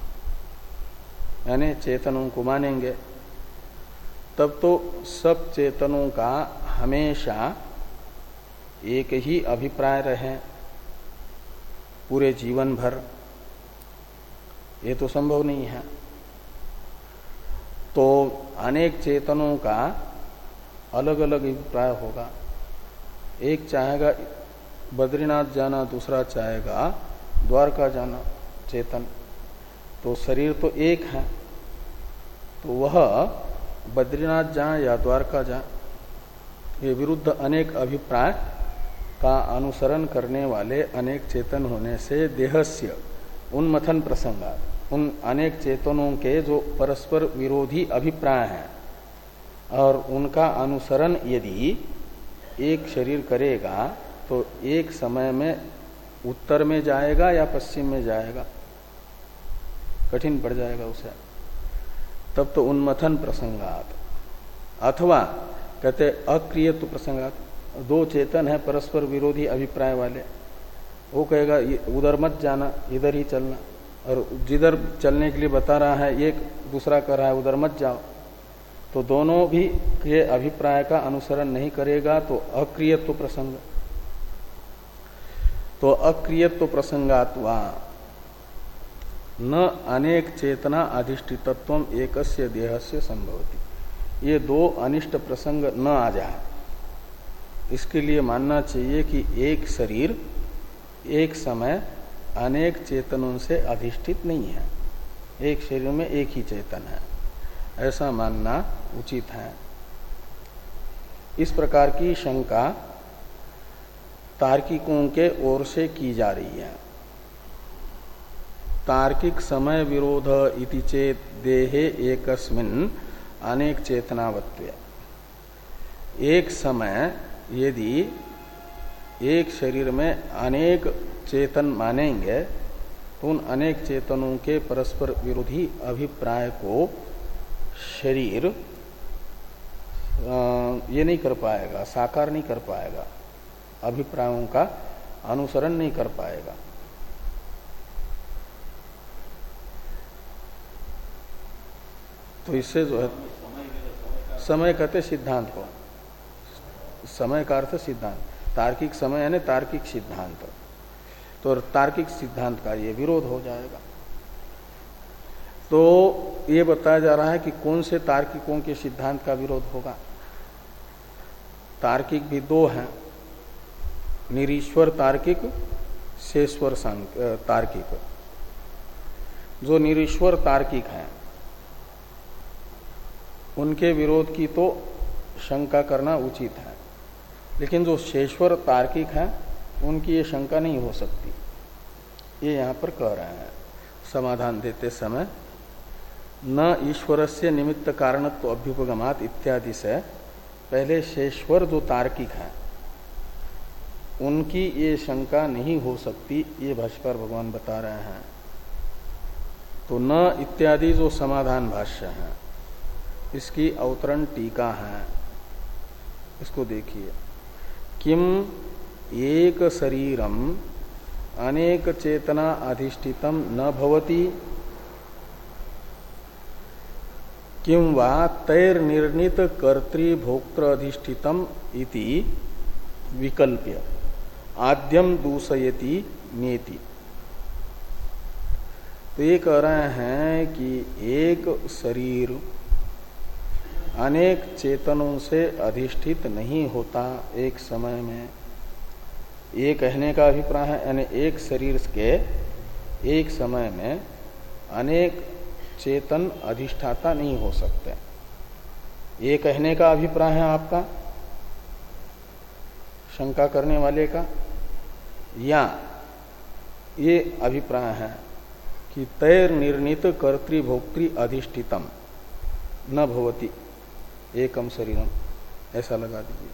Speaker 1: यानी चेतनों को मानेंगे, तब तो सब चेतनों का हमेशा एक ही अभिप्राय रहे पूरे जीवन भर, ये तो संभव नहीं है। तो अनेक चेतनों का अलग अलग अभिप्राय होगा। एक चाहेगा बद्रीनाथ जाना, दूसरा चाहेगा द्वारका जाना चेतन, तो शरीर तो एक है, तो वह बद्रीनाथ जाए या द्वारका जाए, ये विरुद्ध अनेक अभिप्राय का अनुसरण करने वाले अनेक चेतन होने से देहस्य उन्मथन प्रसंगात, उन अनेक चेतनों के जो परस्पर विरोधी अभिप्राय हैं और उनका अनुसरण यदि एक शरीर करेगा तो एक समय में उत्तर में जाएगा या पश्चिम में जाएगा, कठिन पड़ जाएगा उसे, तब तो उन्मथन प्रसंगात। अथवा कहते अक्रियत्व प्रसंगात, दो चेतन है परस्पर विरोधी अभिप्राय वाले, वो कहेगा उधर मत जाना, इधर ही चलना, और जिधर चलने के लिए बता रहा है एक दूसरा कह रहा है उधर मत जाओ, तो दोनों भी के अभिप्राय का अनुसरण नहीं करेगा, तो अक्रियत्व प्रसंग। तो अक्रियत्व प्रसंगात्वा न अनेक चेतना अधिष्ठितत्वम एकस्य देहस्य संभवति। ये दो अनिष्ट प्रसंग न आ जाए, इसके लिए मानना चाहिए कि एक शरीर एक समय अनेक चेतनों से अधिष्ठित नहीं है, एक शरीर में एक ही चेतन है, ऐसा मानना उचित है। इस प्रकार की शंका तार्किकों के ओर से की जा रही है। तार्किक समय विरोध इति चेत देहे एकस्मिन् अनेक चेतनावत्वे। एक समय यदि एक शरीर में अनेक चेतन मानेंगे तो उन अनेक चेतनों के परस्पर विरोधी अभिप्राय को शरीर ये नहीं कर पाएगा, साकार नहीं कर पाएगा, अभिप्रायों का अनुसरण नहीं कर पाएगा। तो इससे जो है समय कहते सिद्धांत को, समय का अर्थ सिद्धांत, तार्किक समय यानी तार्किक सिद्धांत, तो तार्किक सिद्धांत का ये विरोध हो जाएगा। तो ये बताया जा रहा है कि कौन से तार्किकों के सिद्धांत का विरोध होगा। तार्किक भी दो हैं, निरीश्वर तार्किक, शेश्वर तार्किक। जो निरीश्वर तार्किक हैं उनके विरोध की तो शंका करना उचित है, लेकिन जो शेश्वर तार्किक हैं उनकी ये शंका नहीं हो सकती, ये यहाँ पर कह रहे हैं समाधान देते समय। न ईश्वरस्य निमित्त कारणत्व अभ्युपगमात इत्यादि से पहले शेश्वर जो तार्किक हैं उनकी ये शंका नहीं हो सकती, ये भाष्यकार भगवान बता रहे हैं। तो न इत्यादि जो समाधान भाष्य है इसकी अवतरण टीका है, इसको देखिए। किम एक शरीरम अनेक चेतना अधिष्ठितम न भवति। किं वा तैर निर्णीत कर्तृभोक्तृ अधिष्ठितम इति विकल्प्य आद्यम दूषयति नेति। तो ये कह रहे हैं कि एक शरीर अनेक चेतनों से अधिष्ठित नहीं होता एक समय में। ये कहने का अभिप्राय है यानी एक शरीर के एक समय में अनेक चेतन अधिष्ठाता नहीं हो सकते। ये कहने का अभिप्राय है आपका, शंका करने वाले का, या ये अभिप्राय है कि तैर निर्णीत कर्तृभोक्तृ अधिष्ठितम न भवति एकम शरीरम, ऐसा लगा दीजिए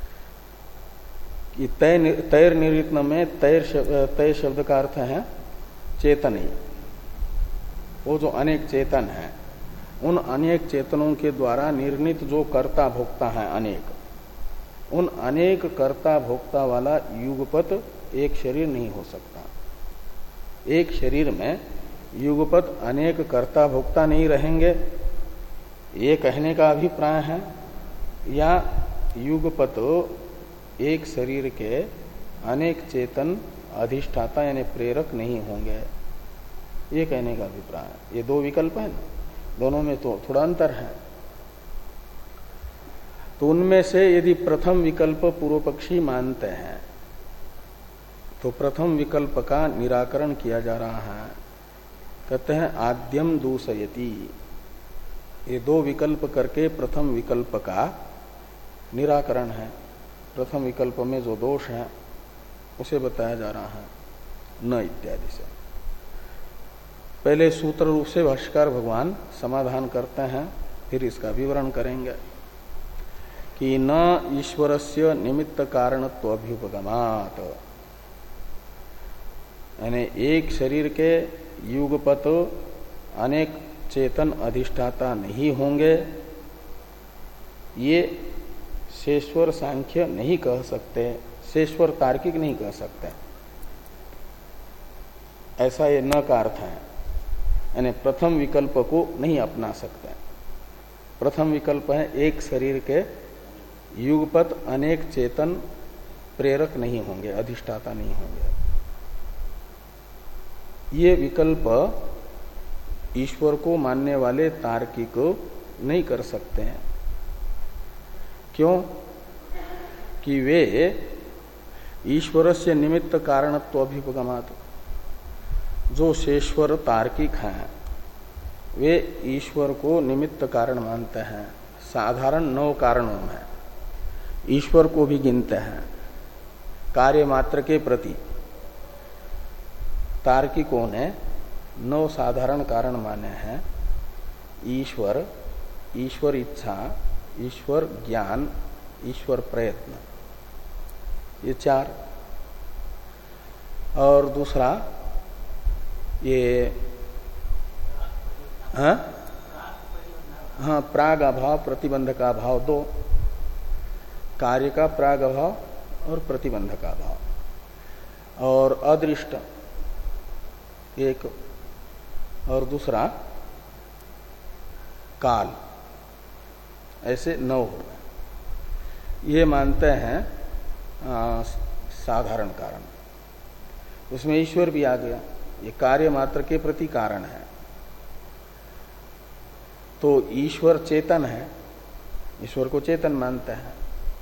Speaker 1: कि तय तैर निर्णीत में तैर शब्द, तय शब्द का अर्थ है चेतन ही। वो जो अनेक चेतन है उन अनेक चेतनों के द्वारा निर्णीत जो कर्ता भोक्ता है अनेक, उन अनेक कर्ता भोक्ता वाला युगपत एक शरीर नहीं हो सकता। एक शरीर में युगपत अनेक कर्ता भोक्ता नहीं रहेंगे, ये कहने का अभिप्राय है, या युगपत एक शरीर के अनेक चेतन अधिष्ठाता यानी प्रेरक नहीं होंगे, ये कहने का अभिप्राय है। ये दो विकल्प है ना, दोनों में तो थोड़ा अंतर है। तो उनमें से यदि प्रथम विकल्प पूर्व पक्षी मानते हैं तो प्रथम विकल्प का निराकरण किया जा रहा है। कहते हैं आद्यम दूषयति, ये दो विकल्प करके प्रथम विकल्प का निराकरण है। प्रथम विकल्प में जो दोष है उसे बताया जा रहा है न इत्यादि से। पहले सूत्र रूप से भाष्यकार भगवान समाधान करते हैं, फिर इसका विवरण करेंगे कि न ईश्वरस्य निमित्त कारणत्व अभ्युपगमात्, यानी एक शरीर के युगपत अनेक चेतन अधिष्ठाता नहीं होंगे, ये शेश्वर सांख्य नहीं कह सकते, शेश्वर तार्किक नहीं कह सकते, ऐसा ये न का अर्थ है। यानी प्रथम विकल्प को नहीं अपना सकते। प्रथम विकल्प है एक शरीर के युगपत अनेक चेतन प्रेरक नहीं होंगे, अधिष्ठाता नहीं होंगे। ये विकल्प ईश्वर को मानने वाले तार्किक नहीं कर सकते हैं। क्यों? कि वे ईश्वरस्य निमित्त कारणत्व अभ्युपगमात्, जो शेश्वर तार्किक हैं वे ईश्वर को निमित्त कारण मानते हैं। साधारण नौ कारणों में ईश्वर को भी गिनते हैं कार्य मात्र के प्रति। तार्किकों ने नौ साधारण कारण माने हैं, ईश्वर, ईश्वर इच्छा, ईश्वर ज्ञान, ईश्वर प्रयत्न, ये चार। और दूसरा ये हाँ हाँ प्राग अभाव प्रतिबंध का अभाव, दो। कार्य का प्राग अभाव और प्रतिबंध का अभाव। और अदृष्ट एक, और दूसरा काल, ऐसे नौ हो गए। ये मानते हैं आ, साधारण कारण। उसमें ईश्वर भी आ गया, ये कार्य मात्र के प्रति कारण है। तो ईश्वर चेतन है, ईश्वर को चेतन मानते हैं।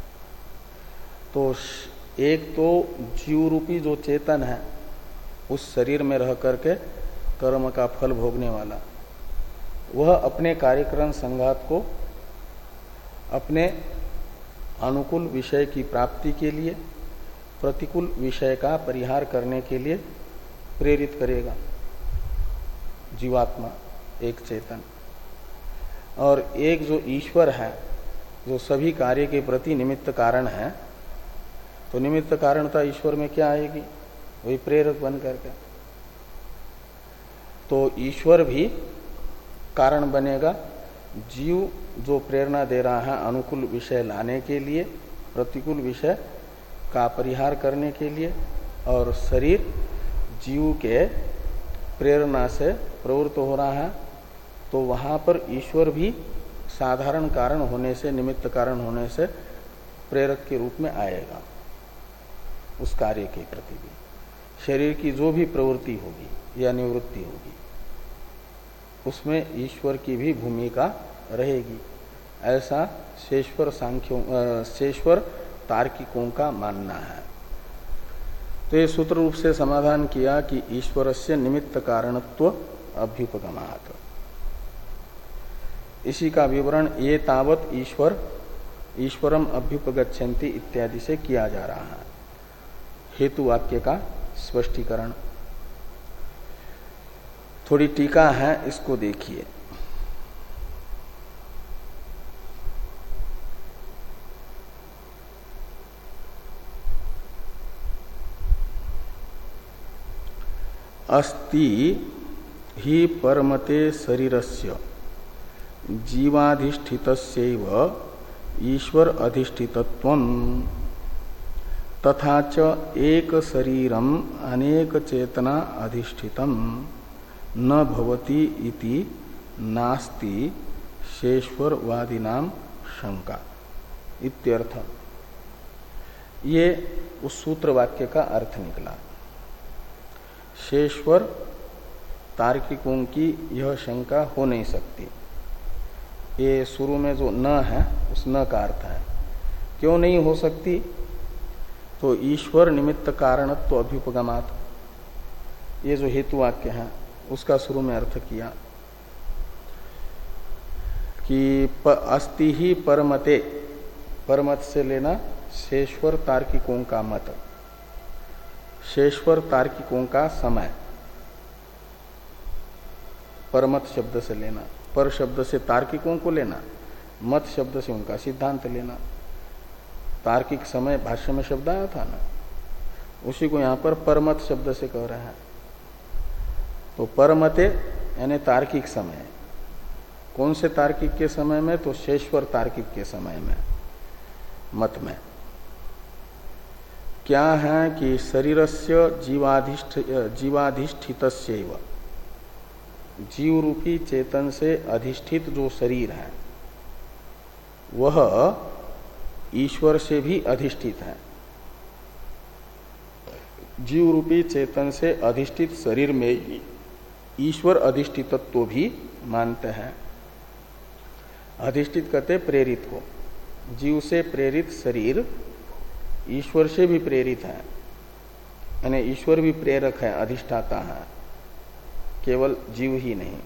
Speaker 1: तो एक तो जीव रूपी जो चेतन है उस शरीर में रह करके कर्म का फल भोगने वाला, वह अपने कार्यक्रम संघात को अपने अनुकूल विषय की प्राप्ति के लिए, प्रतिकूल विषय का परिहार करने के लिए प्रेरित करेगा जीवात्मा, एक चेतन। और एक जो ईश्वर है जो सभी कार्य के प्रति निमित्त कारण है, तो निमित्त कारणता ईश्वर में क्या आएगी? वही प्रेरक बन करके। तो ईश्वर भी कारण बनेगा, जीव जो प्रेरणा दे रहा है अनुकूल विषय लाने के लिए, प्रतिकूल विषय का परिहार करने के लिए, और शरीर जीव के प्रेरणा से प्रवृत्त हो रहा है तो वहां पर ईश्वर भी साधारण कारण होने से, निमित्त कारण होने से प्रेरक के रूप में आएगा उस कार्य के प्रति भी। शरीर की जो भी प्रवृत्ति होगी या निवृत्ति होगी उसमें ईश्वर की भी भूमिका रहेगी, ऐसा शेश्वर सांख्यों शेश्वर तार्किकों का मानना है। तो ये सूत्र रूप से समाधान किया कि ईश्वर से निमित्त कारणत्व अभ्युपगमात्। इसी का विवरण ये तावत ईश्वर ईश्वरम अभ्युपगच्छन्ति इत्यादि से किया जा रहा है, हेतु वाक्य का स्पष्टीकरण। थोड़ी टीका है, इसको देखिए। अस्ति ही परमते शरीरस्य जीवाधिष्ठितस्यैव ईश्वर अधिष्ठितत्वम् तथा च एक शरीरम अनेक चेतना अधिष्ठितम न भवति इति नास्ति शेश्वरवादिनाम शंका इत्यर्थ। ये उस सूत्र वाक्य का अर्थ निकला। शेश्वर तार्किकों की यह शंका हो नहीं सकती। ये शुरू में जो न है उस न का अर्थ है। क्यों नहीं हो सकती? तो ईश्वर निमित्त कारणत्व अभ्युपगमात्, ये जो हेतु वाक्य है उसका शुरू में अर्थ किया कि अस्ति ही परमते, परमत से लेना शेश्वर तार्किकों का मत, शेश्वर तार्किकों का समय, परमत शब्द से लेना, पर शब्द से तार्किकों को लेना, मत शब्द से उनका सिद्धांत लेना। तार्किक समय भाष्य में शब्द आया था ना, उसी को यहां पर परमत शब्द से कह रहा है। तो परमते यानी तार्किक समय, कौन से तार्किक के समय में? तो शेश्वर तार्किक के समय में, मत में। क्या है कि शरीरस्य जीवाधिष्ठ जीवाधिष्ठितस्यैव, जीव रूपी चेतन से अधिष्ठित जो शरीर है वह ईश्वर से भी अधिष्ठित है। जीव रूपी चेतन से अधिष्ठित शरीर में ईश्वर अधिष्ठितत्व भी मानते हैं। अधिष्ठित कहते प्रेरित को, जीव से प्रेरित शरीर ईश्वर से भी प्रेरित है, यानी ईश्वर भी प्रेरक है, अधिष्ठाता है, केवल जीव ही नहीं।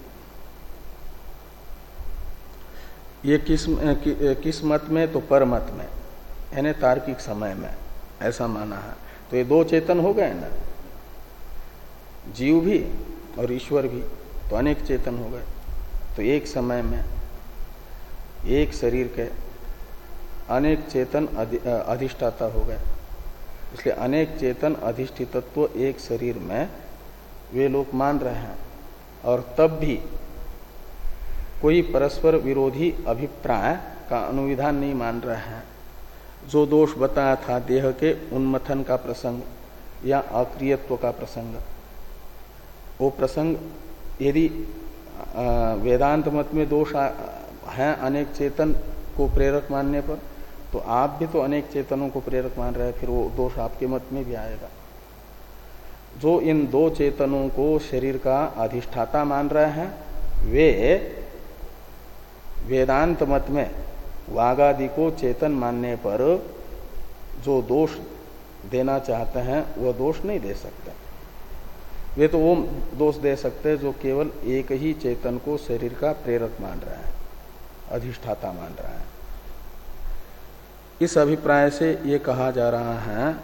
Speaker 1: ये किस किस मत में? तो परमत में, यानी तार्किक समय में ऐसा माना है। तो ये दो चेतन हो गए ना, जीव भी और ईश्वर भी, तो अनेक चेतन हो गए। तो एक समय में एक शरीर के अनेक चेतन अधिष्ठाता हो गए, इसलिए अनेक चेतन अधिष्ठितत्व एक शरीर में वे लोग मान रहे हैं। और तब भी कोई परस्पर विरोधी अभिप्राय का अनुविधान नहीं मान रहे हैं। जो दोष बताया था देह के उन्मथन का प्रसंग या अक्रियत्व का प्रसंग, वो प्रसंग यदि वेदांत मत में दोष है अनेक चेतन को प्रेरक मानने पर, तो आप भी तो अनेक चेतनों को प्रेरक मान रहे हैं, फिर वो दोष आपके मत में भी आएगा। जो इन दो चेतनों को शरीर का अधिष्ठाता मान रहे हैं, वे वेदांत मत में वागादि को चेतन मानने पर जो दोष देना चाहते हैं वह दोष नहीं दे सकते। वे तो वो दोष दे सकते हैं जो केवल एक ही चेतन को शरीर का प्रेरक मान रहा है, अधिष्ठाता मान रहा है। इस अभिप्राय से ये कहा जा रहा है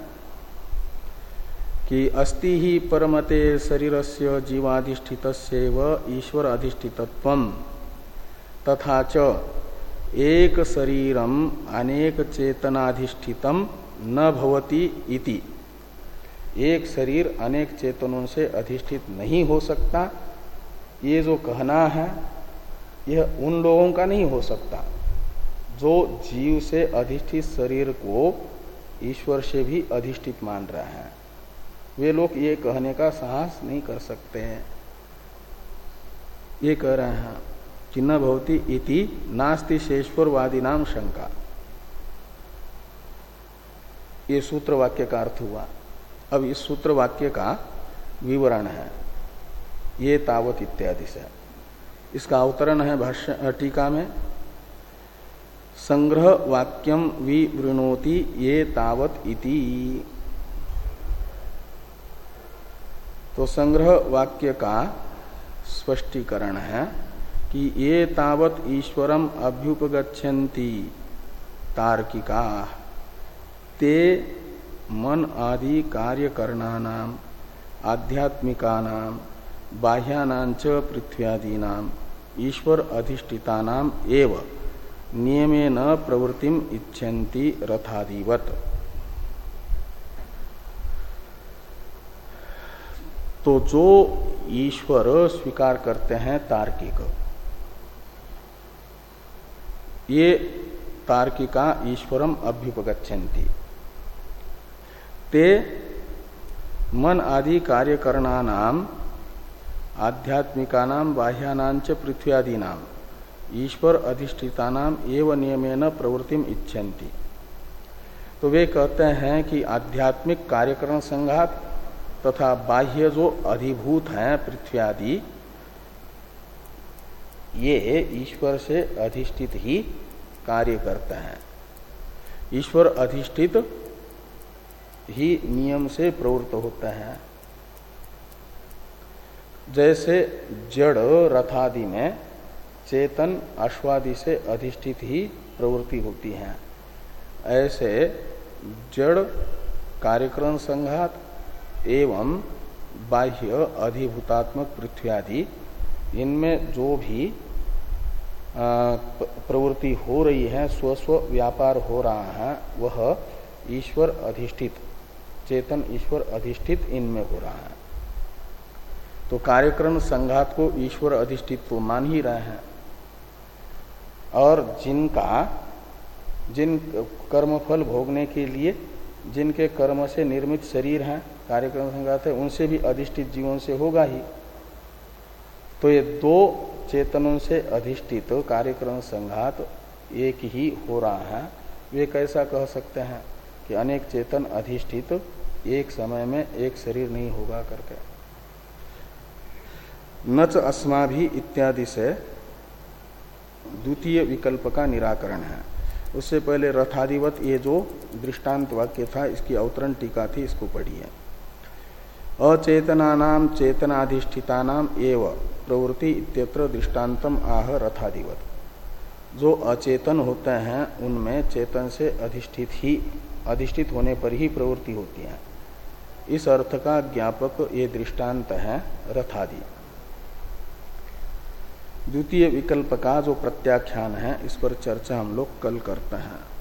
Speaker 1: कि अस्ति ही परमते शरीरस्य जीवाधिष्ठितस्यैव ईश्वर अधिष्ठितत्वम् तथा च एक शरीरम अनेक चेतनाधिष्ठितम न भवति इति, एक शरीर अनेक चेतनों से अधिष्ठित नहीं हो सकता, ये जो कहना है यह उन लोगों का नहीं हो सकता जो जीव से अधिष्ठित शरीर को ईश्वर से भी अधिष्ठित मान रहे हैं। वे लोग ये कहने का साहस नहीं कर सकते हैं। ये कह रहे हैं कि न भवति इति नास्ति शेषवरवादी नाम शंका। ये सूत्र वाक्य का अर्थ हुआ। अब इस सूत्र वाक्य का विवरण है ये तावत इत्यादि से। इसका अवतरण है भाष्य टीका में, संग्रह वाक्यम विवृणोति ये तावत इति। तो संग्रह वाक्य का स्पष्टीकरण है कि ये तावत ईश्वरम अभ्युपगच्छन्ति तार्किका ते मन आदि कार्यकरणानाम आध्यात्मिकानाम बाह्यानांच पृथ्व्यादीनाम ईश्वर अधिष्ठितानाम एव नियमेन प्रवृत्तिम इच्छन्ति रथादिवत। तो जो ईश्वर स्वीकार करते हैं तार्किक, ये तार्किका ईश्वरम अभ्युपगच्छन्ति ते मन आदि कार्यकरणानाम आध्यात्मिकानाम बाह्यानांच पृथ्व्यादीनाम ईश्वर अधिष्ठितानाम एव नियमेन प्रवृत्तिम इच्छन्ति। तो वे कहते हैं कि आध्यात्मिक कार्यकरण संघात तथा बाह्य जो अधिभूत हैं पृथ्व्यादि, ये ईश्वर से अधिष्ठित ही कार्य करते हैं। ईश्वर अधिष्ठित ही नियम से प्रवृत्त होते हैं। जैसे जड़ रथादि में चेतन अश्वादि से अधिष्ठित ही प्रवृत्ति होती है, ऐसे जड़ कार्यकरण संघात एवं बाह्य अधिभूतात्मक पृथ्व्यादि, इनमें जो भी प्रवृत्ति हो रही है, स्वस्व व्यापार हो रहा है, वह ईश्वर अधिष्ठित, चेतन ईश्वर अधिष्ठित इनमें हो रहा है। तो कार्यकरण संघात को ईश्वर अधिष्ठित तो मान ही रहे हैं, और जिनका जिन कर्मफल भोगने के लिए जिनके कर्म से निर्मित शरीर है, कार्यक्रम संघात है, उनसे भी अधिष्ठित जीवन से होगा ही। तो ये दो चेतनों से अधिष्ठित कार्यक्रम संघात एक ही हो रहा है। वे कैसा कह सकते हैं कि अनेक चेतन अधिष्ठित एक समय में एक शरीर नहीं होगा करके। नच अस्माभि इत्यादि से द्वितीय विकल्प का निराकरण है। उससे पहले रथादिवत ये जो दृष्टांत वाक्य था, इसकी अवतरण टीका थी, इसको पढ़िए। अचेतनानाम चेतनाधिष्ठितानाम एव प्रवृत्ति इत्यत्र दृष्टान्तम आह रथादिवत। जो अचेतन होते हैं उनमें चेतन से अधिष्ठित ही अधिष्ठित होने पर ही प्रवृत्ति होती है। इस अर्थ का ज्ञापक ये दृष्टांत है रथादि। द्वितीय विकल्प का जो प्रत्याख्यान है, इस पर चर्चा हम लोग कल करते हैं।